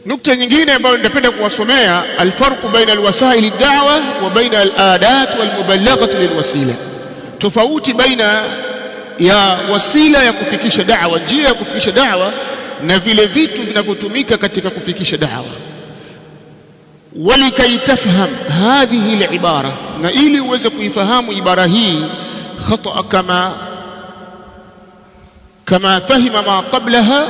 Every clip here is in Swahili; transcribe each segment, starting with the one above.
nukta nyingine ambayo nitapenda kuwasomea alfarqu baina alwasail ad-da'wa wa baina al-adat wal-mubalaghah lilwasila, tofauti baina ya wasila ya kufikisha da'wa, njia ya kufikisha da'wa na vile vitu vinavyotumika katika kufikisha da'wa. Walikai tafham hadhihi al-ibara, na ili uweze kuifahamu ibara hii khata kama fahima ma qablaha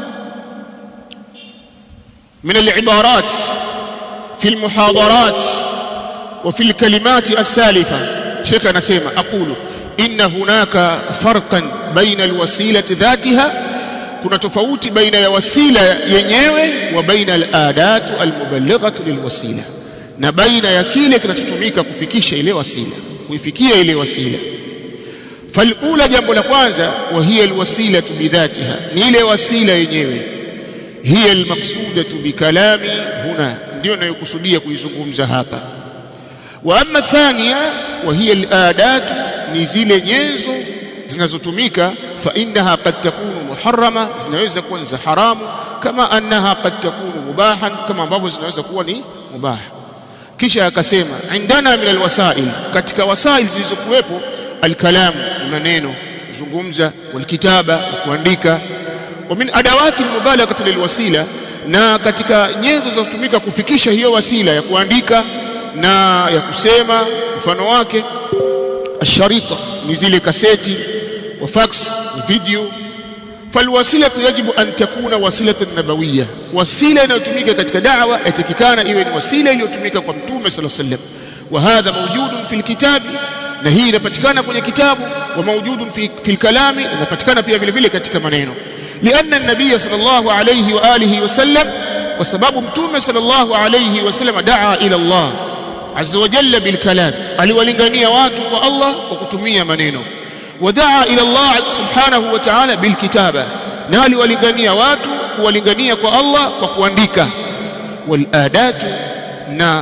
من العبارات في المحاضرات وفي الكلمات السالفة. شيخنا سيما أقول إن هناك فرقا بين الوسيلة ذاتها، كنا تفوت بين الوسيلة ينيوه وبين الآدات المبلغة للوسيلة، نبين يكيلك نتتميك كفكيش إلي وسيلة ويفكيه إلي وسيلة. فالأولى جنب لكوانزا وهي الوسيلة بذاتها، نيلي وسيلة ينيوه هي المقصودة بكلامي هنا، ndio nayokusudia kuizungumza hapa. Wa amma thania wa hiya al-adat, ni zile nyenzo zinazotumika, fa innaha qad takunu muharrama, zinaweza kuwa za haramu, kama annaha qad takunu mubahan, kama ambavyo zinaweza kuwa ni mubah. Kisha akasema indana min alwasail, katika wasail zilizokuwepo alkalam, maneno kuzungumza, walkitaba, kuandika, wa min adawati almubalaghati lilwasila, na katika nyenzo zinazotumika kufikisha hiyo wasila ya kuandika na ya kusema, mfano wake asharita, ni zile kaseti, wa fax, video. فالوسيله يجب ان تكون وسيله نبويه، وسيله inayotumika katika da'wa yatakikana iwe ni wasila iliyotumika kwa mtume sallallahu alaihi wasallam. Wa hadha mawjudun fil kitab, na hii inapatikana kwenye kitabu, wa mawjudun fil kalami, inapatikana pia vile vile katika maneno. لأن النبي صلى الله عليه وآله وسلم، وسبب متوم صلى الله عليه وسلم دعا إلى الله عز وجل بالكلام، aliwalingania watu kwa Allah kwa kutumia maneno. ودعا إلى الله سبحانه وتعالى بالكتابة، na aliwalingania watu kuwalingania kwa Allah kwa kuandika. والآدات، na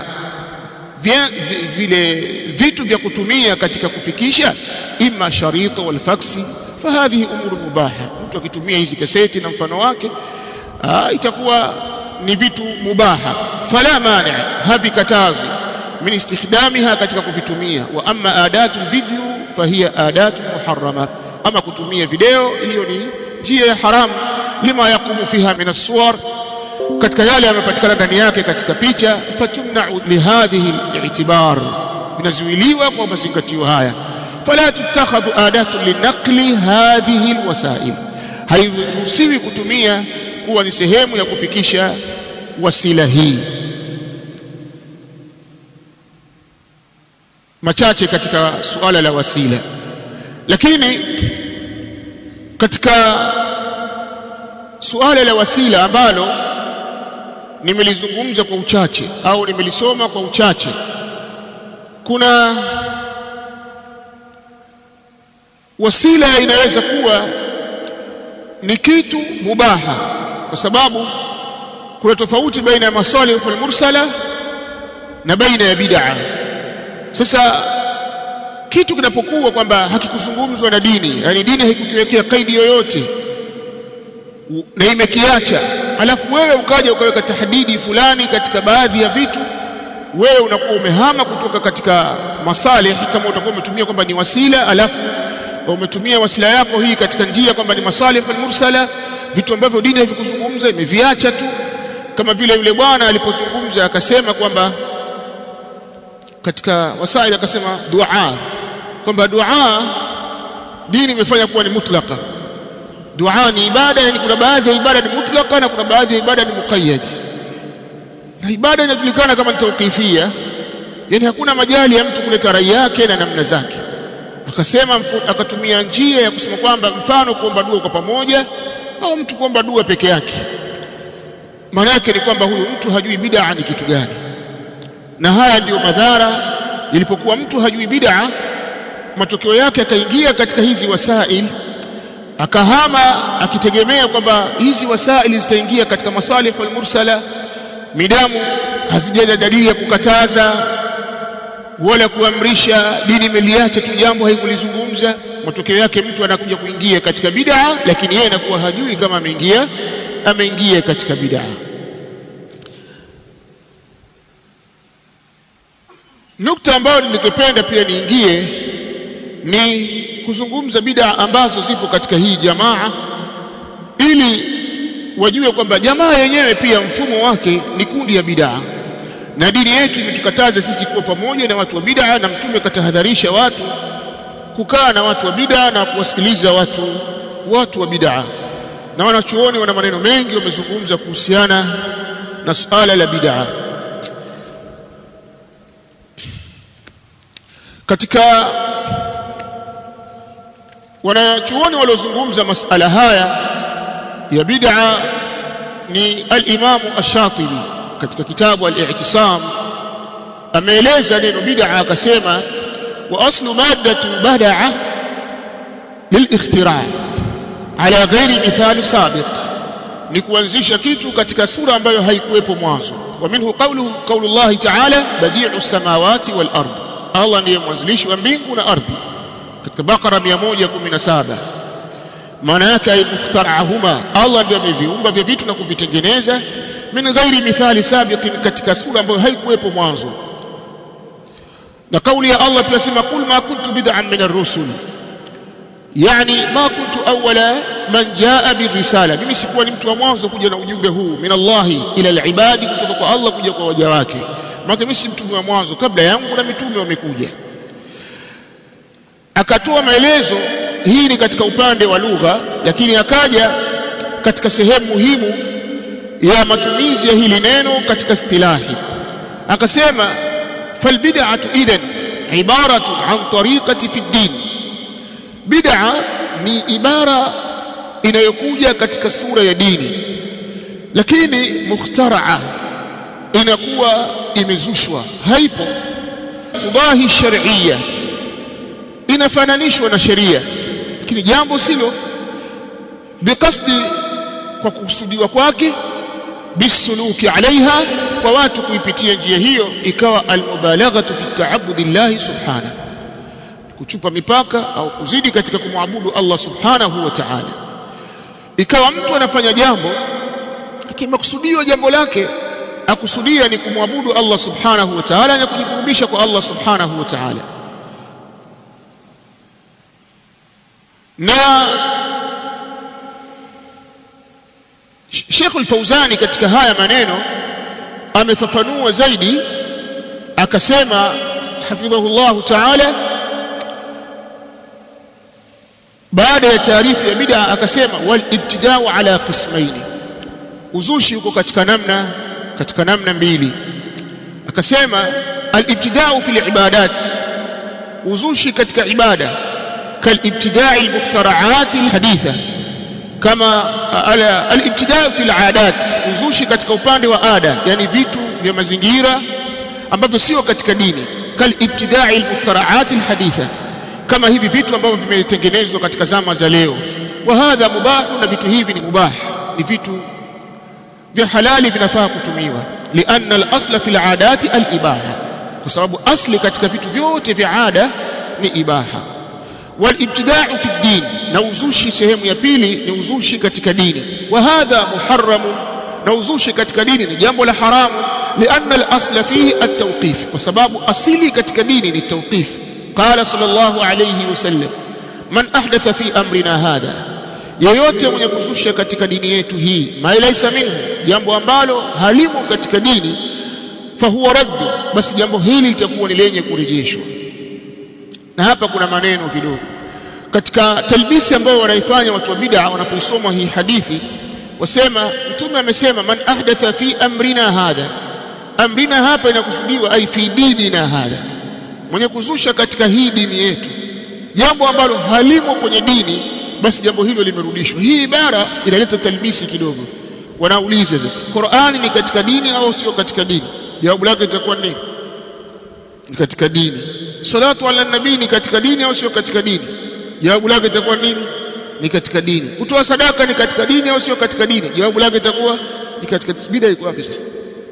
vile vitu vya kutumia katika kufikisha, imma sharita wal faksi, fahadhihi umur mubaha. Mtu akitumia hizi kaseti na mfano wake itakuwa ni vitu mubaha, fala mani, havikatazwi min istikhdamiha, katika kuvitumia. Wa amma adatu video fahiya adatu muharrama, ama kutumia video, hiyo ni njia ya haram, lima yaqumu fiha min as-suwar, katika yale yanayopatikana ndani yake katika picha. Fatumna'u lihadhihi al-i'tibar, inazuiliwa kwa mazingatio haya. فلا تتخذ آدات لنقل هذه الوسائل، hairuhusiwi kutumia kuwa ni sehemu ya kufikisha wasila hii. Machache katika suala la wasila, lakini katika suala la wasila ambalo nimelizungumza kwa uchache au nimelisoma kwa uchache, kuna wasila inaweza kuwa ni kitu mubaha, kwa sababu kuna tofauti baina ya masalih al-mursala na baina ya bid'a. Sasa kitu kinapokuwa kwamba hakikuzungumzwa na dini, yani dini haikukiwekea kaidi yoyote na imekiacha, alafu wewe ukaja ukaweka tahdidi fulani katika baadhi ya vitu, wewe unakuwa umehama kutoka katika masalih, kama utakuwa umetumia kwamba ni wasila, alafu umetumia wasila yako hii katika njia kwamba ni masalih al-mursala, vitu ambavyo dini havikuzungumza imeviacha tu. Kama vile yule bwana alipozungumza akasema kwamba katika wasail akasema dua, kwamba dua dini imefanya kuwa ni mutlaka. Dua ni ibada, yani kuna baadhi ya ibada ni mutlaka na kuna baadhi ya ibada ni muqayyad, na ibada inajulikana kama ni tawqifia, yani hakuna majali ya mtu kuleta rai yake na namna zake. Akasema akatumia njia ya kusema kwamba mfano kuomba dua kwa pamoja au mtu kuomba dua peke yake, maana yake ni kwamba huyu mtu hajui bid'a ni kitu gani. Na haya ndiyo madhara, ilipokuwa mtu hajui bid'a, matokeo yake akaingia katika hizi wasail, akahama akitegemea kwamba hizi wasail zitaingia katika masalih al-mursala, midamu hazijaja dalili ya kukataza wala kuamrisha, dini imeliacha tu jambo haikulizungumza. Matokeo yake mtu anakuja kuingia katika bid'a, lakini yeye anakuwa hajui kama ameingia katika bid'a. Nukta ambayo ningependa pia niingie ni kuzungumza bid'a ambazo zipo katika hii jamaa, ili wajue kwamba jamaa yenyewe pia mfumo wake ni kundi ya bid'a, na dini yetu imetukataza sisi kuwa pamoja na watu wa bid'a, na Mtume katahadharisha watu kukaa na watu wa bid'a na kuwasikiliza watu wa bid'a. Na wanachuoni wana maneno mengi wamezungumza kuhusiana na suala la bid'a. Katika wanachuoni waliozungumza masala haya ya bid'a ni al-Imam ash-Shatibi katika kitabu al-I'tisam, ameeleza neno bid'a akasema, wa aslu maddatu bada'a lil-ikhtira' ala ghairi mithali sabiq, ni kuanzisha kitu katika sura ambayo haikuwepo mwanzo. Wa minhu qaulullahi ta'ala badi'u samawati wal ard, Allah ndiye mwanzilishi wa mbingu na ardhi, katika Baqara 117. maana yake ay mukhtara'ahuma, Allah ndiye ameviumba vya vitu na kuvitengeneza, min ghairi mithali sabiqin, katika sura ambayo haikuwepo mwanzo. Na kauli ya Allah pia sema, qul ma kuntu bid'an min ar-rusul, yani ma kuntu awwala man jaa bir-risala, mimi sikuwa ni mtu wa mwanzo kuja na ujumbe huu, min Allah ila al-ibadi, kutoka kwa Allah kuja kwa waja wake. Maana mimi si mtume wa mwanzo, kabla yangu kuna mitume wamekuja. Akatoa maelezo, hii ni katika upande wa lugha, lakini akaja katika sehemu muhimu ya matumizi ya hili neno katika istilahi. Akasema, fal bid'atu idhan ibaratu an tariqati fi ad-din, bid'a ni ibara inayokuja katika sura ya dini, lakini mukhtara'a, inakuwa imezushwa, haipo. Tudahi shar'iyya, inafananishwa na sheria, lakini jambo silo. Biqasdi, kwa kukusudiwa kwake. Bisuluki alaiha, kwa watu kuipitia njia hiyo, ikawa almubalaghatu fi ta'abbudi llahi subhanahu, kuchupa mipaka au kuzidi katika kumwabudu Allah subhanahu wa ta'ala. Ikawa mtu anafanya jambo, lakini makusudio jambo lake akusudia ni kumwabudu Allah subhanahu wa ta'ala na kujikurubisha kwa Allah subhanahu wa ta'ala. Na Sheikh al-Fawzani katika haya maneno amefafanua zaidi, akasema hafidhahullah ta'ala, baada ya taarifu ya bid'a akasema, wal ibtida'u ala qismaini, uzushi uko katika namna mbili. Akasema al-ibtida'u fil ibadat, uzushi katika ibada, kal ibtida'i al-mukhtara'at al-haditha, kama al-ibtida'u fil 'adat, uzushi katika upande wa ada, yani vitu vya mazingira ambavyo sio katika dini, kal ibtida'i al-mukhtara'at al-haditha, kama hivi vitu ambavyo vimetengenezwa katika zama za leo. Wa hadha mubahu, na vitu hivi ni mubah, ni vitu vya halali, vinafaa kutumiwa. Lianna al-asla fil 'adati al-ibaha, kwa sababu asli katika vitu vyote vya ada ni ibaha. Wal ibtida'u fi ad-din, na uzushi sehemu ya pili ni uzushi katika dini. Wa hadha muharramun, na uzushi katika dini ni jambo la haramu. Lianna al-asla fihi at-tawqif, kwa sababu asili katika dini ni tawqif. Qala sallallahu alayhi wasallam, man ahdatha fi amrina hadha, yeyote mwenye kuzusha katika dini yetu hii, ma laysa minhu, jambo ambalo halimo katika dini, fahuwa raddu, basi jambo hili litakuwa ni lenye kurejeshwa. Na hapa kuna maneno kidogo katika talbisi ambayo wanaifanya watu wa bid'a wanapoisoma hii hadithi. Wasema Mtume amesema, man ahdatha fi amrina hadha, amrina hapa inakusudiwa ai fi dinina hadha, mwenye kuzusha katika hii dini yetu jambo ambalo halimo kwenye dini, basi jambo hilo limerudishwa. Hii ibara inaleta talbisi kidogo. Wanauliza sasa, Qur'ani ni katika dini au sio katika dini? Jawabu lake itakuwa nini? Ni katika dini. Salatu ala nabii ni katika dini au sio katika dini? Jawabu lake itakuwa nini? Ni katika dini. Kutoa sadaka ni katika dini au sio katika dini? Jawabu lake itakuwa ni katika dini. Bid'a iko wapi sasa?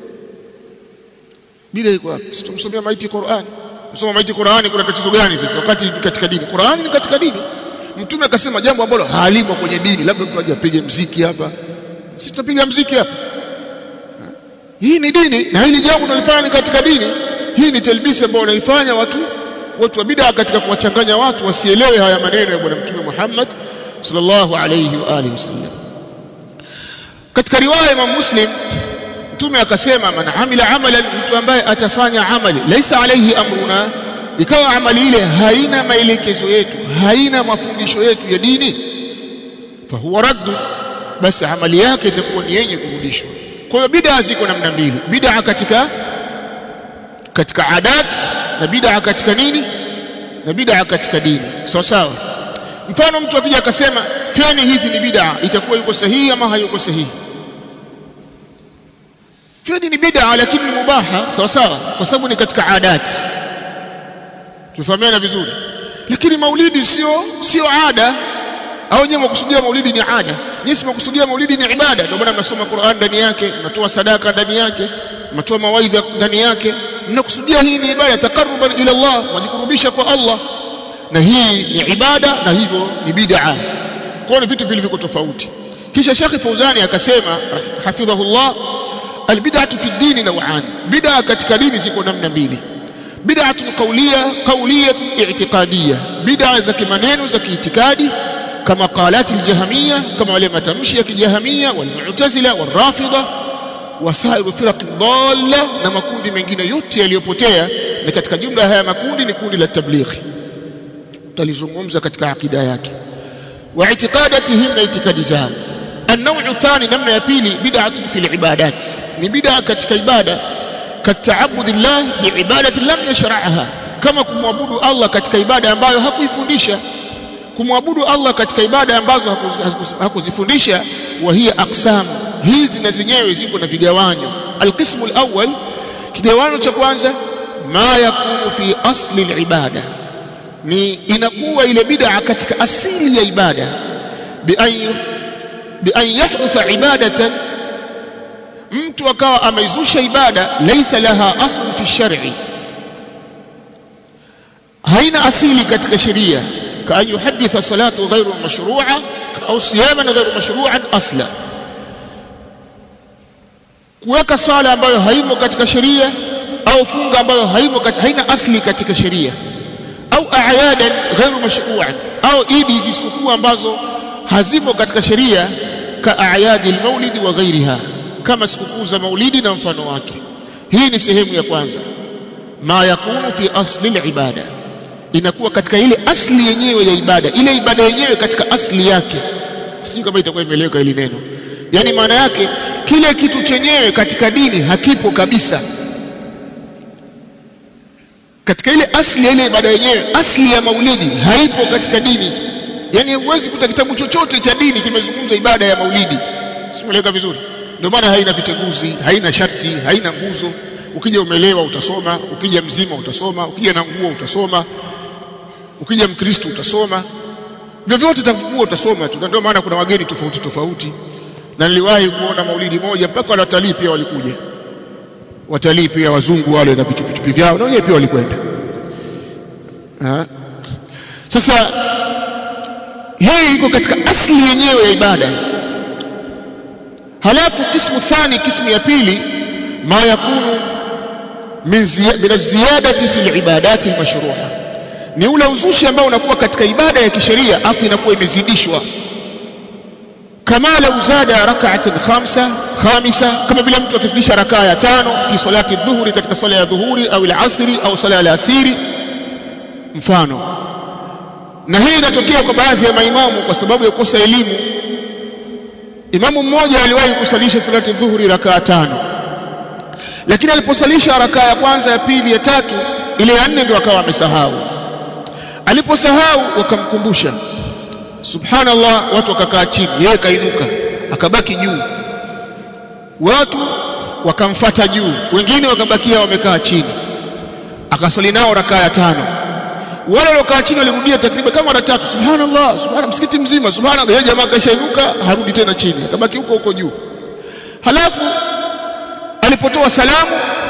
Bid'a iko wapi? Tumsomea maiti Qur'ani. Kusoma maiti Qur'ani kuna tatizo gani sasa wakati katika dini? Qur'ani ni katika dini. Mtume akasema jambo ambalo halimo kwenye dini, labda mtu aje apige muziki hapa, sisi tutapiga muziki hapa. Hii ni dini, na hili jambo tunalifanya ni katika dini. hii ni talbisi ambayo wanaifanya watu wa bid'a katika kuwachanganya watu wasielewe haya maneno ya bwana mtume Muhammad sallallahu alayhi wa alihi wasallam. Katika riwaya Imam Muslim mtume akasema, man amila amalan, mtu ambaye atafanya amali laisa alayhi amruna, ikawa amali ile haina maelekezo yetu, haina mafundisho yetu ya dini, fa huwa radd, basi amali yake itakuwa ni yenye kurudishwa. Kwa hiyo bid'a ziko namna mbili, bid'a katika adat na bid'a katika nini, na bid'a katika dini. Sawa. Mfano mtu akija akasema feni hizi ni bid'a, itakuwa yuko sahihi ama hayuko sahihi? Feni ni bid'a lakini mubaha, sawa, kwa sababu ni katika adat. Tufahamiana vizuri. Lakini maulidi sio ada, au nyewe mkusudia maulidi ni ada? Nyinyi mkusudia maulidi ni ibada, ndio maana mnasoma Qur'an ndani yake, mnatoa sadaka ndani yake, mnatoa mawaidha ndani yake, mnakusudia hii ni ibada, taqarruban ila Allah, wajikurubisha kwa Allah, na hii ni ibada na hivyo ni bid'a. Kwa hiyo vitu vilivyo tofauti. Kisha Sheikh Fauzani akasema hafidhahullah, albid'atu fi dini naw'an, bid'a katika dini ziko namna mbili. Bid'atun qawliyatun i'tiqadiyya, bid'a za kimaneno za kiitikadi, kama qalati aljahmiyya, kama wale matamshi ya kijahmiyya, wal mu'tazila wal rafida wasairu firaq dhalla, na makundi mengine yote yaliyopotea. Na katika jumla haya makundi ni kundi la tablighi, tutalizungumza katika akida yake wa i'tiqadatihim, na itikadi zao. النوع الثاني, namna ya pili, bid'atun fil ibadat, ni bid'a katika ibada, kataabud Allah bi ibadati lam yashra'aha, kama kumwabudu Allah katika ibada ambayo hakuifundisha, kumwabudu Allah katika ibada ambazo hakuzifundisha. Wa hiya aqsam, hizi na zenyewe ziko na vigawanyo. Alqismu alawwal, kigawanyo cha kwanza, ma yakunu fi asli alibada, ni inakuwa ile bid'a katika asili ya ibada, bi an yahdutha ibadatan, mtu akawa ameizusha ibada, laysa laha aslu fi shar'i, haina asili katika sheria, ka an yuhadditha salatu ghayru mashru'a au siyaman ghayru mashru'an asla, kuweka sala ambayo haimo katika sheria au funga ambayo haina asli katika sheria, au a'yadan ghayru mashru'an, au idi zisizokuwa ambazo hazimo katika sheria, ka a'yadi al-maulid wa ghayriha, kama sikukuu za maulidi na mfano wake. Hii ni sehemu ya kwanza, ma yakunu fi asli al-ibada, inakuwa katika ile asli yenyewe ya ibada, ile ibada yenyewe katika asli yake. Sijui kama itakuwa imeeleweka hili neno. Yani maana yake kile kitu chenyewe katika dini hakipo kabisa, katika ile asli ya ile ibada yenyewe. Asli ya maulidi haipo katika dini, yani huwezi kuta kitabu chochote cha dini kimezungumza ibada ya maulidi. Simeleka vizuri? Ndio maana haina viteguzi, haina sharti, haina nguzo. Ukija umelewa utasoma, ukija mzima utasoma, ukija na nguo utasoma, ukija mkristo utasoma, vyovyote utakuwa utasoma tu. Ndio maana kuna wageni tofauti. Na niliwahi kuona maulidi moja mpaka wale watalii pia walikuja, watalii pia wazungu wale na vichupichupi vyao, na wao pia walikwenda. Sasa hii iko katika asli yenyewe ya ibada. Halafu kismu thani, kismu ya pili, ma yakunu min ziyadati fil ibadati almashruha, ni ule uzushi ambao unakuwa katika ibada ya kisheria afu inakuwa imezidishwa. Kama la uzada rak'atan khamisa, kama vile mtu akizidisha rakaa ya 5 fi salati dhuhuri, katika swala ya dhuhuri au al-asri au swala ya al-athiri mfano. Na hii inatokea kwa baadhi ya maimamu kwa sababu ya kukosa elimu. Imamu mmoja aliwahi kusalisha salati dhuhuri rakaa 5, lakini aliposalisha rakaa ya kwanza, ya pili, ya tatu, ile ya 4 ndio akawa amesahau. Aliposahau wakamkumbusha, subhanallah, watu wakakaa chini, yeye kainuka akabaki juu, watu wakamfuata juu, wengine wakabakia wamekaa chini, akasali nao rakaa ya 5. Wale waliokaa chini walirudia takriban kama mara 3, subhanallah, subhanallah, msikiti mzima subhanallah. Yeye jamaa kashainuka, harudi tena chini, akabaki huko juu. Halafu alipotoa salamu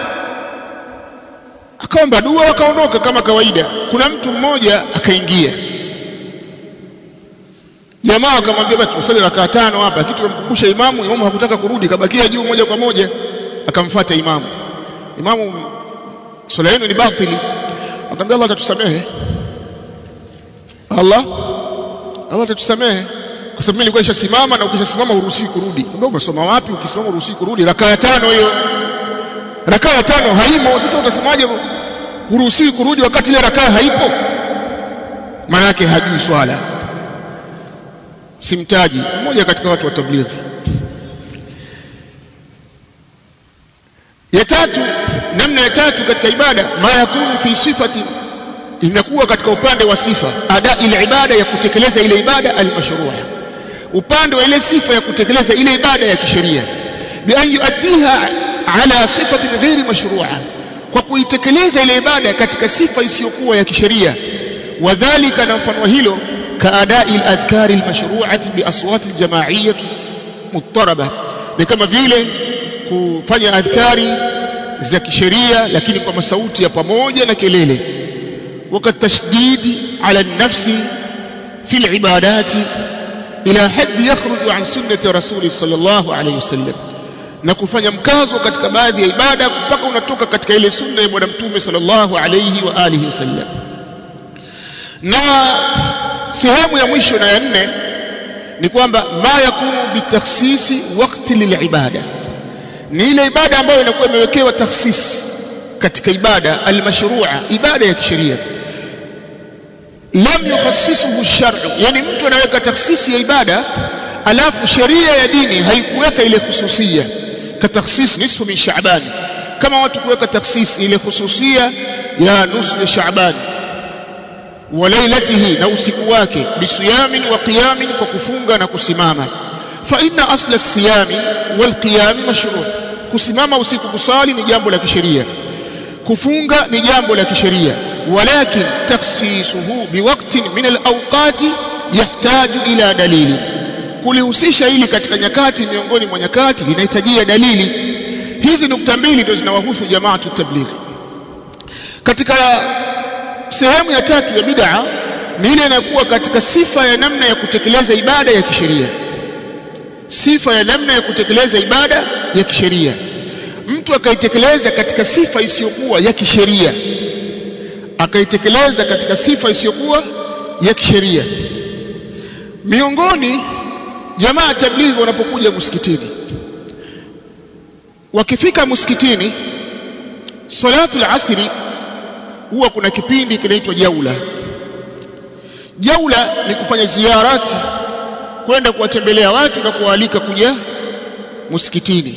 akaomba dua, akaondoka kama kawaida. Kuna mtu mmoja akaingia, jamaa akamwambia basi usali rakaa 5 hapa, kitu kumkumbusha imamu. Imamu hakutaka kurudi, kabakia juu moja kwa moja, akamfuata imamu. Imamu swala yenu ni batili. Akamwambia Allah atatusamehe, Allah atatusamehe kwa sababu mimi nilikuwa nishasimama, na ukishasimama huruhusiwi kurudi. Ndio umesoma wapi ukisimama huruhusiwi kurudi? Rakaa 5 hiyo, rakaa 5 haimo. Sasa utasemaje huruhusiwi kurudi wakati ile rakaa haipo? Maana yake hajui swala. Simtaji mmoja katika watu wa tablighi. Ya tatu, namna ya tatu katika ibada, ma yakunu fi sifati, inakuwa katika upande wa sifa ada ile ibada ya kutekeleza ile ibada al-mashru'a, upande wa ile sifa ya kutekeleza ile ibada ya kisheria, bi an yuaddiha ala sifati ghairi mashru'a, kwa kuitekeleza ile ibada katika sifa isiyokuwa ya kisheria. Wadhālika, na mfano hilo, kaadai al-adhkari al-mashru'ati bi aswati al-jama'iyyah muttaraba, ni kama vile kufanya adhkari za kisheria lakini kwa masauti ya pamoja na kelele. Wakati tashdidi ala nafsi fi al-ibadati ila hadd yakhruju an sunnati rasuli sallallahu alayhi wasallam, na kufanya mkazo katika baadhi ya ibada mpaka unatoka katika ile sunna ya bwana mtume sallallahu alayhi wa alihi wasallam. Na sehemu ya mwisho na ya 4 ni kwamba ma yakunu bitakhsisi waqti lilibada, ni ile ibada ambayo inakuwa imewekewa takhsis katika ibada al-mashru'a, ibada ya kisheria, lam yukhassisuhu ash-shar'u, yani mtu anaweka takhsisi ya ibada alafu sheria ya dini haikuweka ile khususia, ka takhsis nisfu min Sha'ban, kama watu kuweka takhsis ile khususia ya nusu ya Sha'ban, wa lailatihi, na usiku wake, bisiyamin wa qiyamin, kwa kufunga na kusimama. Fa inna asla as-siyami wal qiyami mashru', kusimama usiku kusali ni jambo la kisheria, kufunga ni jambo la kisheria, walakin takhsisuhu biwaqtin min al-awqati yahtaju ila dalili, kulihusisha ili katika nyakati miongoni mwa nyakati linahitajia dalili. Hizi nukta mbili ndio zinawahusu jamaatu tablighi. Katika sehemu ya tatu ya bid'a ni ile inakuwa katika sifa ya namna ya kutekeleza ibada ya kisheria, sifa ya namna ya kutekeleza ibada ya kisheria, mtu akaitekeleza katika sifa isiyokuwa ya kisheria, akaitekeleza katika sifa isiyokuwa ya kisheria. Miongoni jamaa tablighi wanapokuja msikitini, wakifika msikitini salatu al-asri, huwa kuna kipindi kinaitwa jaula. Jaula ni kufanya ziarati, kwenda kuwatembelea watu na kuwaalika kuja msikitini,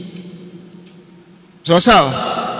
sawa sawa.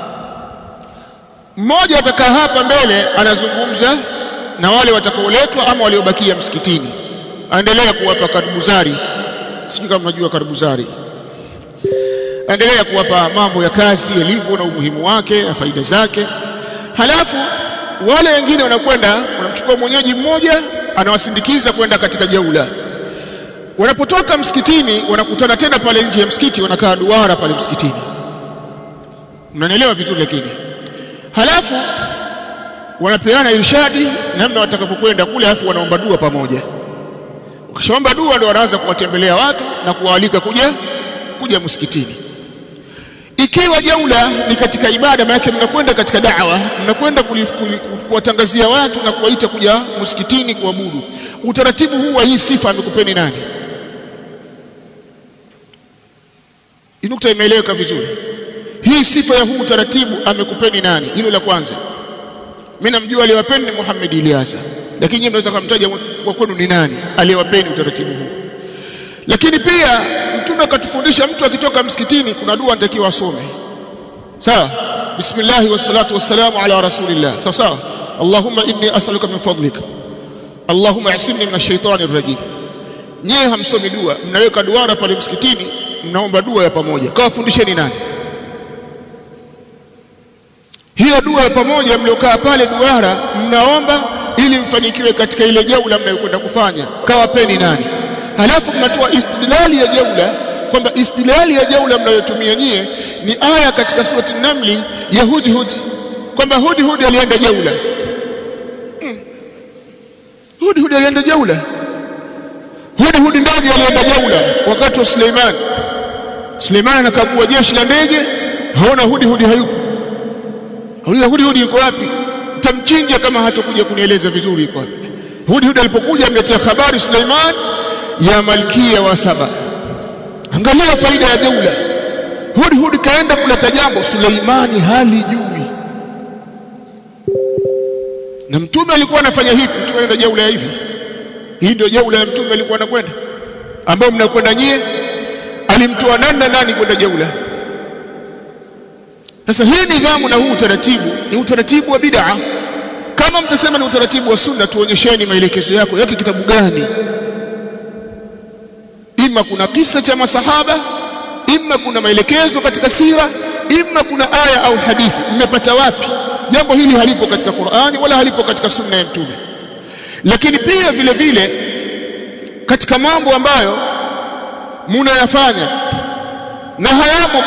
Mmoja atakaa hapa mbele anazungumza na wale watakaoletwa ama waliobakia msikitini, aendelea kuwapa karibuzari, sijui kama mnajua karibuzari, aendelea kuwapa mambo ya kazi yalivyo na umuhimu wake na faida zake. Halafu wale wengine wanakwenda, wanamchukua mwenyeji mmoja anawasindikiza kwenda katika jaula. Wanapotoka msikitini wanakutana tena pale nje ya msikiti, wanakaa duara pale msikitini, mnanielewa vizuri. Lakini halafu wanapeana irshadi namna watakavyokwenda kule, halafu wanaomba dua pamoja. Ukishaomba dua ndio wanaanza kuwatembelea watu na kuwaalika kuja msikitini. Ikiwa jaula ni katika ibada, maana yake mnakwenda katika da'wa, mnakwenda kuwatangazia watu na kuwaita kuja msikitini kuabudu. Utaratibu huu wa hii sifa amekupeni nani? Inukta imeeleweka vizuri? Hii sifa ya huu utaratibu amekupeni nani? Hilo la kwanza. Mimi namjua aliyewapeni ni Muhammad Ilyasa, lakini nyinyi mnaweza kumtaja kwa kwenu ni nani aliyewapeni utaratibu huu? Lakini pia Mtume akatufundisha mtu akitoka msikitini kuna dua anatakiwa asome, sawa? Bismillah wa salatu wassalamu ala rasulillah, sawa sawa. Allahumma inni as'aluka min fadlika, Allahumma ihsimni min ash-shaytanir rajim. Nyewe hamsomi dua, mnaweka duara pale msikitini, mnaomba dua ya pamoja. Kawafundisheni nani hiyo dua ya pamoja? Mliokaa pale duara mnaomba ili mfanikiwe katika ile jaula mnayokwenda kufanya, kawapeni nani? Halafu mnatoa istidlali ya jaula, kwamba istidlali ya jaula mnayotumia nyie ni aya katika surati an-Naml ya Hudhud, kwamba Hudhud alienda jaula. Hudhud alienda jaula, Hudhud ndege alienda jaula wakati wa Suleiman. Suleiman anakagua jeshi la ndege, haona Hudhud hayupo. Hudi yuko wapi? Tamchinja kama hatakuja kunieleza vizuri yuko wapi. Hudi alipokuja amletea habari Suleiman ya malkia wa Saba. Angalia faida ya jaula. Hudi kaenda kuleta jambo, Suleimani halijui. Na mtume alikuwa anafanya hivi, mtume anaenda jaula ya hivi. Hii ndio jaula ya mtume alikuwa anakwenda, ambao mnakwenda nyie. Alimtoa nani kwenda jaula? Sasa hii nidhamu na huu utaratibu ni utaratibu wa bid'a. Kama mtasema ni utaratibu wa sunna, tuonyesheni maelekezo yake kitabu gani? Ima kuna kisa cha masahaba, ima kuna maelekezo katika sira, ima kuna aya au hadithi. Mmepata wapi? Jambo hili halipo katika Qur'ani wala halipo katika sunna ya mtume. Lakini pia vile vile katika mambo ambayo mnayafanya na hayamo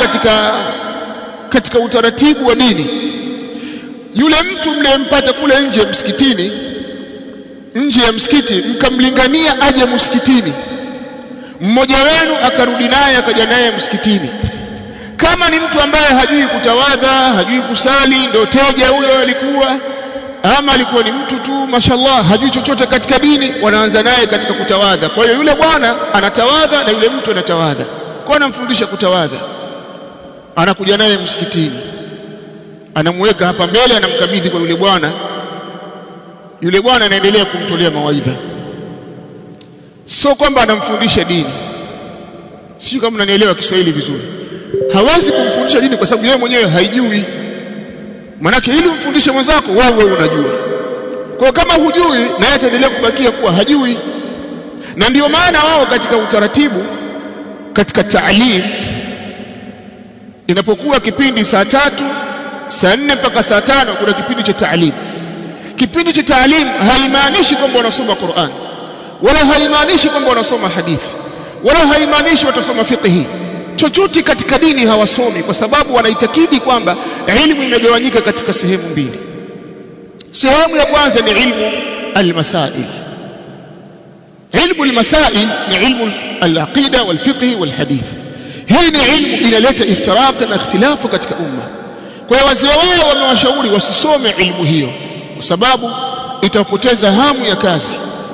katika utaratibu wa dini, yule mtu mliyempata kule nje msikitini, nje ya msikiti, mkamlingania aje msikitini, mmoja wenu akarudi naye akaja naye msikitini, kama ni mtu ambaye hajui kutawadha, hajui kusali, ndio teja huyo alikuwa, ama alikuwa ni mtu tu mashallah hajui chochote katika dini, wanaanza naye katika kutawadha. Kwa hiyo yule bwana anatawadha na yule mtu anatawadha, kwa anamfundisha kutawadha, anakuja naye msikitini, anamweka hapa mbele, anamkabidhi kwa yule bwana. Yule bwana anaendelea kumtolea mawaidha, sio kwamba anamfundisha dini. Sio kama mnanielewa Kiswahili vizuri. Hawezi kumfundisha dini kwa sababu yeye mwenyewe haijui. Manake ili umfundishe mwenzako wewe unajua. Kwa kama hujui, na yeye ataendelea kubakia kuwa hajui. Na ndio maana wao katika utaratibu, katika taalim, inapokuwa kipindi saa 3, saa 4 mpaka saa 5 kuna kipindi cha taalim. Kipindi cha taalim haimaanishi kwamba wanasoma Qur'an, wala haimaanishi kwamba wanasoma hadithi, wala haimaanishi watasoma fiqh. Chochote katika dini hawasomi, kwa sababu wanaitakidi kwamba ilmu imegawanyika katika sehemu mbili. Sehemu ya kwanza ni ilmu al-masail. Ilmu al-masail ni ilmu al-aqida wal-fiqh wal-hadith. Hii ni ilmu inaleta iftiraq na ikhtilafu katika umma. Kwa hiyo wazee wao wamewashauri wasisome ilmu hiyo, kwa sababu itapoteza hamu ya kazi.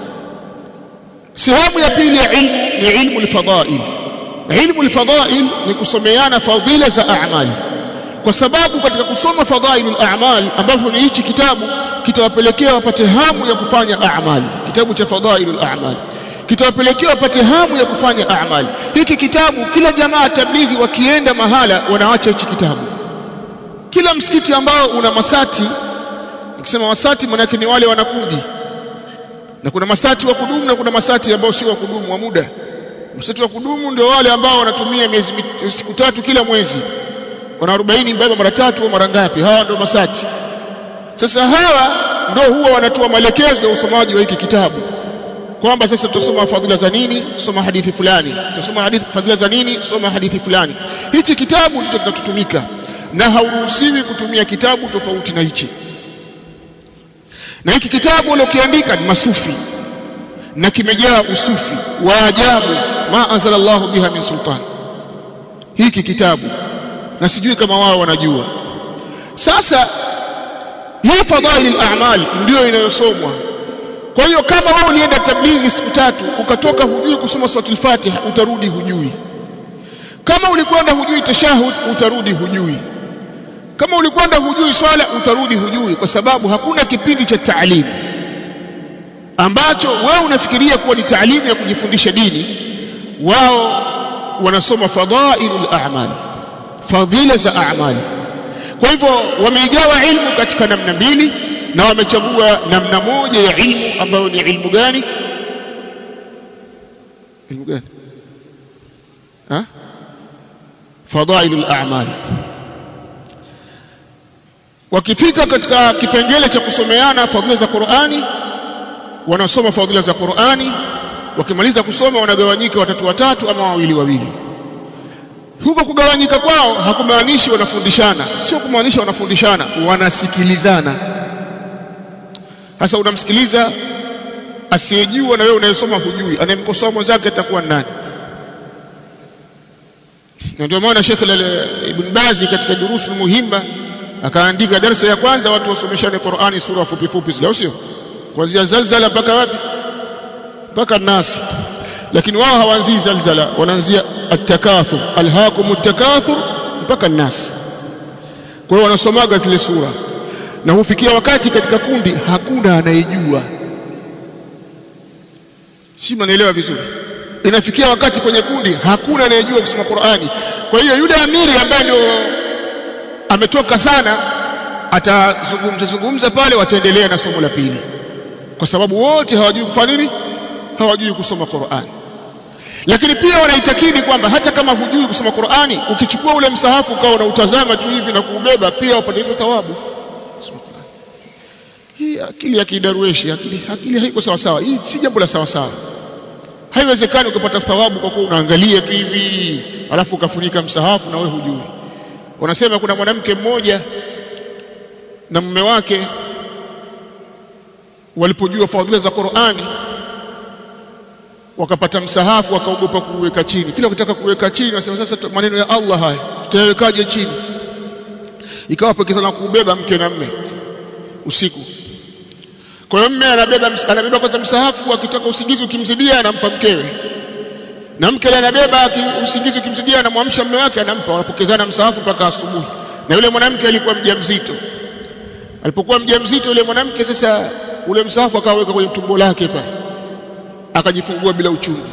Sehemu ya pili ya ilmu ni ilmu al-fadail. Ilmu al-fadail ni kusomeana fadhila za a'mal, kwa sababu katika kusoma fadhailul a'mal, ambapo ni hichi kitabu kitawapelekea wapate hamu ya kufanya a'mal. Kitabu cha fadhailul a'mal kitawapelekea wapate hamu ya kufanya a'mal. Hiki kitabu kila jamaa tablighi wakienda mahala wanaacha hichi kitabu. Kila msikiti ambao una masati, nikisema masati maana yake ni wale wanakundi, na kuna masati wa kudumu na kuna masati ambao si wa kudumu, wa muda. Masati wa kudumu ndio wale ambao wanatumia siku 3 kila mwezi, wana 40 mbeba mara 3 au mara ngapi, hawa ndio masati. Sasa hawa ndio huwa wanatoa maelekezo ya usomaji wa hiki kitabu, kwamba sasa tutasoma fadhila za nini, soma hadithi fulani, tutasoma hadithi fadhila za nini, soma hadithi fulani. Hichi kitabu ndicho kinatutumika, na hauruhusiwi kutumia kitabu tofauti na hichi. Na hiki kitabu waliokiandika ni masufi, na kimejaa usufi wa ajabu, ma anzalallahu biha min sultan. Hiki kitabu na sijui kama wao wanajua. Sasa hii fadhailul a'mal ndio inayosomwa. Kwa hiyo kama wewe ulienda tablighi siku 3 ukatoka hujui kusoma suratul Fatiha, utarudi hujui. Kama ulikwenda hujui tashahud, utarudi hujui. Kama ulikwenda hujui swala, utarudi hujui, kwa sababu hakuna kipindi cha taalimu ambacho wewe unafikiria kuwa ni taalimu ya kujifundisha dini. Wao wanasoma fadhailul a'mal, fadhila za a'mal. Kwa hivyo wameigawa ilmu katika namna mbili, na wamechagua namna moja ya ilmu ambayo ni ilmu gani? Ilmu gani? Fadhailul a'mal. Wakifika katika kipengele cha kusomeana fadhila za Qur'ani, wanasoma fadhila za Qur'ani. Wakimaliza kusoma wanagawanyika watatu ama wawili. Huko kugawanyika kwao hakumaanishi wanafundishana, sio kumaanisha wanafundishana, wanasikilizana. Sasa unamsikiliza asiyejua na wewe unayesoma hujui, anayemkosoa mwenzake atakuwa nani? Na ndio maana Sheikh Ibn Baz katika durusul muhimma akaandika darasa ya kwanza watu wasomeshane Qur'ani sura fupi fupi, sio kuanzia Zalzala mpaka wapi, mpaka Nas. Lakini wao hawaanzii Zalzala, wanaanzia at-takathur, alhaakum at-takathur mpaka Nas. Kwa hiyo wanasomaga zile sura, na hufikia wakati katika kundi hakuna anayejua. Si mnaelewa vizuri? Inafikia wakati kwenye kundi hakuna anayejua kusoma Qur'ani. Kwa hiyo yule amiri ambaye ndio ametoka sana atazungumza pale, wataendelea na somo la pili, kwa sababu wote hawajui kufanya nini, hawajui kusoma Qur'ani. Lakini pia wanaitakidi kwamba hata kama hujui kusoma Qur'ani, ukichukua ule msahafu ukao unautazama tu hivi na kuubeba, pia upate hizo thawabu. Hii akili ya kidarueshi, akili haiko sawa sawa. Hii si jambo la sawa sawa. Haiwezekani ukapata thawabu kwa kuwa unaangalia tu hivi alafu ukafunika msahafu na wewe hujui. Wanasema kuna mwanamke mmoja na mume wake walipojua fadhila za Qur'ani wakapata msahafu, wakaogopa kuweka chini. Kila ukitaka kuweka chini wanasema sasa maneno ya Allah haya tutawekaje chini? Ikawa pokezana kubeba mke na mume usiku. Kwa hiyo mume anabeba kwanza msahafu, akitaka usingizi ukimzidia anampa mkewe, na mke anabeba usingizi ukimzidia anamwamsha mume wake anampa. Wanapokezana msahafu mpaka asubuhi. Na yule mwanamke alikuwa mjamzito. Alipokuwa mjamzito yule mwanamke, sasa ule msahafu akaweka kwenye tumbo lake pale, akajifungua bila uchungu.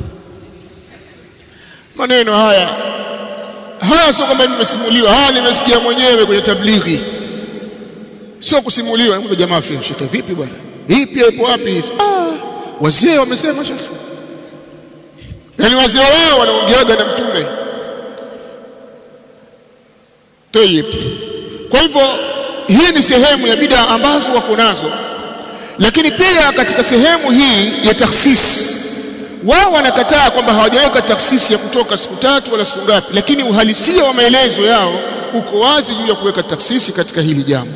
Maneno haya sio kama nimesimuliwa, haya nimesikia mwenyewe kwenye tablighi, sio kusimuliwa. Mungu jamaa shekhe, vipi bwana, hii pia ipo wapi? Wazee wamesema shekhe. Yaani wazee wao wanaongeaga na mtume. Tayeb. Kwa hivyo hii ni sehemu ya bid'a ambazo wako nazo. Lakini pia katika sehemu hii ya takhsis, wao wanakataa kwamba hawajaweka takhsis ya kutoka siku 3 wala siku ngapi, lakini uhalisia wa maelezo yao uko wazi juu ya kuweka takhsisi katika hili jambo.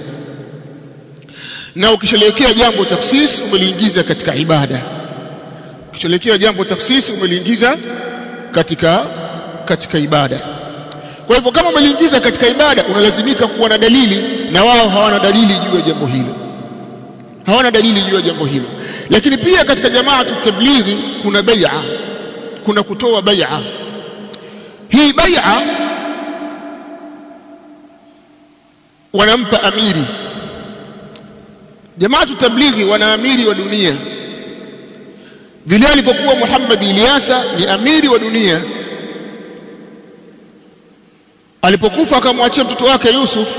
Na ukishelekea jambo takhsis umeliingiza katika ibada. Ukishelekea jambo takhsis umeliingiza katika ibada. Kwa hivyo kama umeliingiza katika ibada, unalazimika kuwa na dalili, na wao hawana dalili juu ya jambo hilo. Hawana dalili juu ya jambo hilo. Lakini pia katika jamaatu tablighi kuna bai'a, kuna kutoa bai'a. Hii bai'a wanampa amiri. Jamaatu tablighi wana amiri wa dunia. Vile alipokuwa Muhammad Ilyasa ni amiri wa dunia, alipokufa akamwachia mtoto wake Yusuf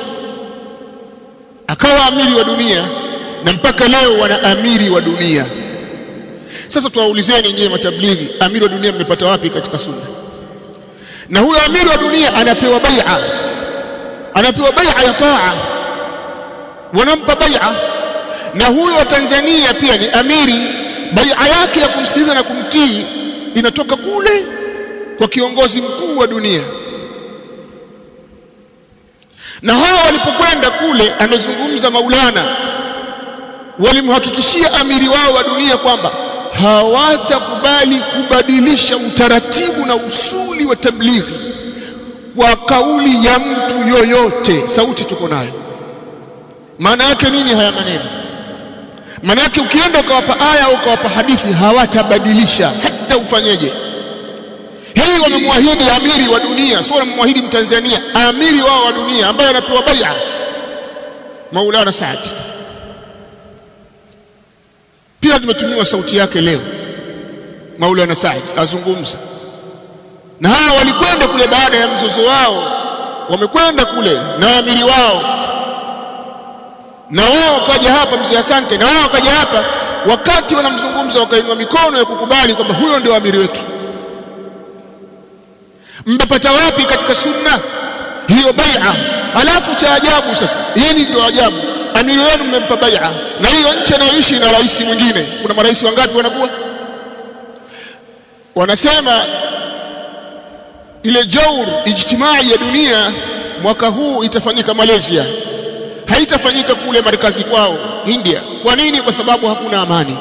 akawa amiri wa dunia, na mpaka leo wana amiri wa dunia. Sasa tuwaulizeni nyinyi matablighi, amiri wa dunia mmepata wapi katika sunna? Na huyo amiri wa dunia anapewa bai'a ya taa, wanampa bai'a. Na huyo wa Tanzania pia ni amiri, bai'a yake ya kumsikiliza na kumtii inatoka kule kwa kiongozi mkuu wa dunia. Na hao walipokwenda kule, amezungumza Maulana, walimhakikishia amiri wao wa dunia kwamba hawatakubali kubadilisha utaratibu na usuli wa tablighi kwa kauli ya mtu yoyote. Sauti tuko nayo. Maana yake nini haya maneno? Maana yake ukienda ukawapa aya au ukawapa hadithi hawatabadilisha hata ufanyeje. Hii wamemwahidi amiri wa dunia, sio wamemwahidi Mtanzania, amiri wao wa dunia ambaye anapewa bai'a, Maulana Saad. Pia tumetumiwa sauti yake leo, Maulana Saad azungumza. Na hao walikwenda kule baada ya mzozo wao, wamekwenda kule na amiri wao, na wao wakaja hapa mzee Asante, na wao wakaja hapa, wakati wanamzungumza wakainua mikono ya kukubali kwamba huyo ndio amiri wetu. Mmepata wapi katika sunna hiyo bai'a? Alafu cha ajabu sasa, hili ndio ajabu, amiri wenu mmempa bai'a, na hiyo nchi anayoishi na rais mwingine. Kuna marais wangapi wanakuwa? Wanasema ile jaur ijtimai ya dunia mwaka huu itafanyika Malaysia, haitafanyika kule markazi kwao India. Kwa nini? Kwa sababu hakuna amani.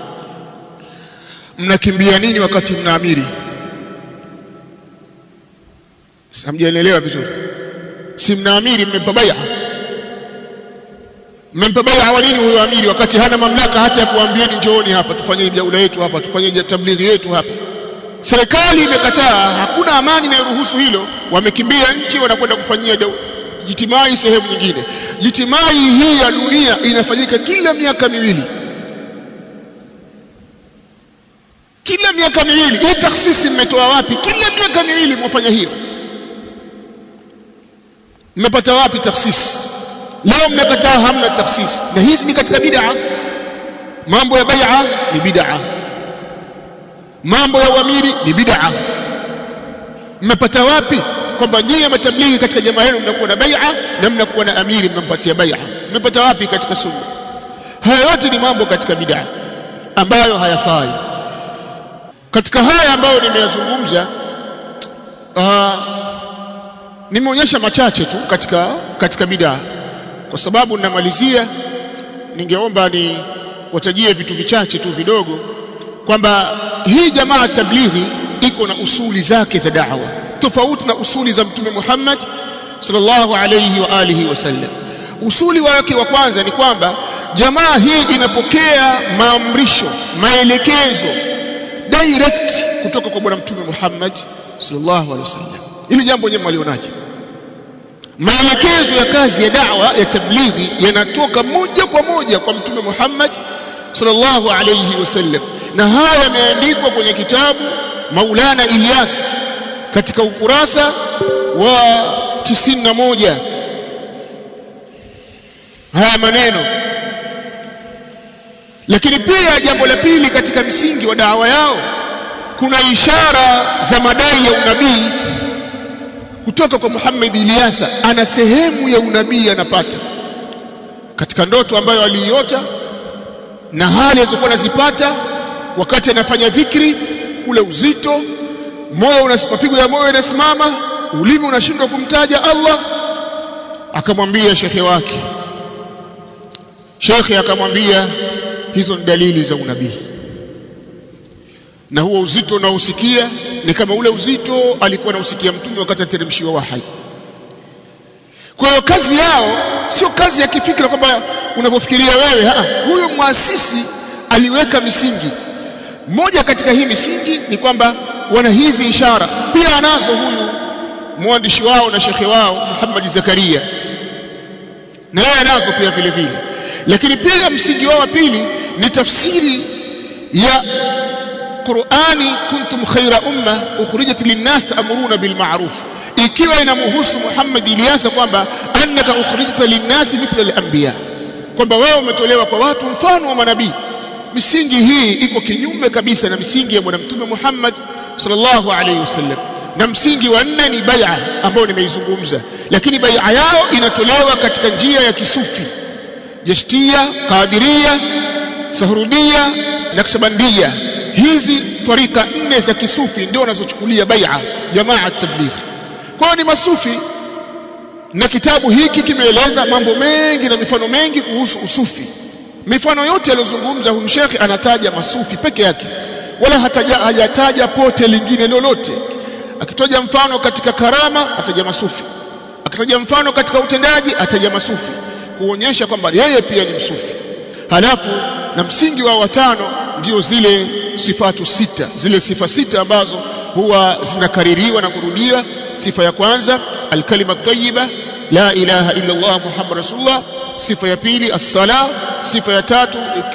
Mnakimbia nini wakati mna amiri? Hamjaelewa vizuri. Si mna amiri, mmempa bai'a, mmempa bai'a wa nini huyo amiri wakati hana mamlaka hata ya kuambieni njooni hapa tufanye jaula yetu hapa tufanye tablighi yetu hapa? Serikali imekataa, hakuna amani inayoruhusu hilo, wamekimbia nchi wanakwenda kufanyia jitimai sehemu nyingine. Jitimai hii ya dunia inafanyika kila miaka miwili. Kila miaka miwili. Hii taksisi mmetoa wapi? Kila miaka miwili mwafanya hiyo. Mmepata wapi taksisi? Leo mmekataa hamna taksisi. Na hizi ni katika bid'a. Mambo ya bai'a ni bid'a. Mambo ya uamiri ni bid'a. Mmepata wapi kwamba nyinyi matablighi katika jamaa yenu mnakuwa na bai'a na mnakuwa na amiri mnampatia bai'a? Mmepata wapi katika sunna? Haya yote ni mambo katika bid'a ambayo hayafai. Katika haya ambayo nimeyazungumza nimeonyesha machache tu katika bid'a. Kwa sababu ninamalizia, ningeomba ni watajie vitu vichache tu vidogo kwamba hii jamaa tablighi iko na usuli zake za da'wa tofauti na usuli za Mtume Muhammad sallallahu alayhi wa alihi wasallam. Usuli wake wa kwanza ni kwamba jamaa hii inapokea maamrisho, maelekezo direct kutoka kwa bwana Mtume Muhammad sallallahu alayhi wasallam. Hili jambo nyema walionaje? Maelekezo ya kazi ya da'wa ya tablighi yanatoka moja kwa moja kwa Mtume Muhammad sallallahu alayhi wasallam, na haya yameandikwa kwenye kitabu Maulana Ilyas katika ukurasa wa 91. Haya maneno. Lakini pia jambo la pili katika msingi wa da'wa yao, kuna ishara za madai ya unabii kutoka kwa Muhammad Ilyasa. Ana sehemu ya unabii anapata katika ndoto ambayo aliiota na hali alizokuwa anazipata wakati anafanya dhikri, ule uzito, moyo mapigo ya moyo yanasimama, ulimi unashindwa kumtaja Allah. Akamwambia shekhe wake, shekhe akamwambia hizo ni dalili za unabii, na huo uzito unaosikia ni kama ule uzito alikuwa anausikia mtume wakati ateremshiwa wahi. Kwa hiyo kazi yao sio kazi ya kifikra kwamba unapofikiria wewe. Huyo muasisi aliweka misingi. Moja katika hii misingi ni kwamba wana hizi ishara pia anazo huyu mwandishi wao na shekhe wao Muhammad Zakaria, na yeye anazo pia vile vile. Lakini pia msingi wao wa pili ni tafsiri ya Qur'ani, kuntum khaira umma ukhrijat lin-nas ta'muruna bil ma'ruf, ikiwa inamhusu Muhammad Ilyasa kwamba annaka ukhrijta lin-nas mithla al-anbiya, kwamba wewe umetolewa kwa watu mfano wa manabii. Misingi hii iko kinyume kabisa na misingi ya bwana Mtume Muhammad sallallahu alayhi wasallam. Na msingi wa nne ni bai'a ambao nimeizungumza, lakini bai'a yao inatolewa katika njia ya kisufi, Jashtia, Qadiria, Sahrudia na Kshabandia. Hizi tarika nne za kisufi ndio wanazochukulia bai'a jamaa tabligh. Kwa hiyo ni masufi, na kitabu hiki kimeeleza mambo mengi na mifano mengi kuhusu usufi. Mifano yote aliyozungumza huyu shekhi anataja masufi peke yake, wala hajataja pote lingine lolote. Akitoja mfano katika karama ataja masufi, akitaja mfano katika utendaji ataja masufi, kuonyesha kwamba yeye pia ni msufi. Halafu na msingi wa watano ndio zile sifatu sita, zile sifa sita ambazo huwa zinakaririwa na kurudiwa. Sifa ya kwanza al-kalima at-tayyiba, la ilaha illa Allah Muhammad rasulullah. Sifa ya pili as-sala. Sifa ya tatu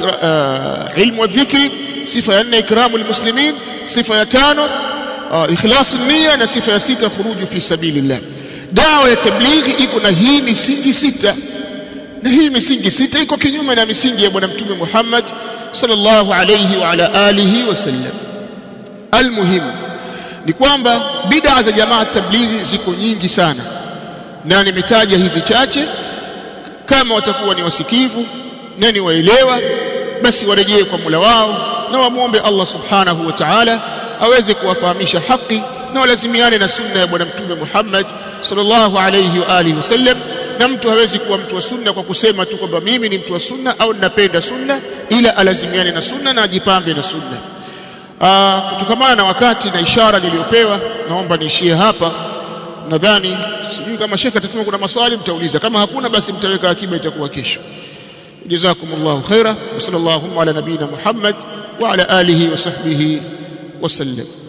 ilmu wa dhikri. Sifa ya nne ikramul muslimin. Sifa ya tano ikhlasun niyya, na sifa ya sita khuruju fi sabilillah. Dawa ya tablighi iko na hii misingi sita, na hii misingi sita iko kinyume na misingi ya bwana Mtume Muhammad sallallahu alayhi wa ala alihi wasallam. Almuhimu ni kwamba bid'a za jamaa tablighi ziko nyingi sana, na nimetaja hizi chache. Kama watakuwa ni wasikivu na ni waelewa, basi warejee kwa Mola wao na wamuombe Allah subhanahu wa ta'ala aweze kuwafahamisha haki, na walazimiane na sunna ya bwana Mtume Muhammad sallallahu alayhi wa alihi wasallam. Na mtu hawezi kuwa mtu wa sunna kwa kusema tu kwamba mimi ni mtu wa sunna au ninapenda sunna, ila alazimiane na sunna na ajipambe na sunna. Kutokamana na wakati na ishara niliyopewa, naomba niishie hapa. Nadhani sijui kama shekhe atasema kuna maswali mtauliza, kama hakuna basi mtaweka akiba, itakuwa kesho. jazakumullahu khaira wa sallallahu ala nabina Muhammad wa ala alihi wa sahbihi wa sallam.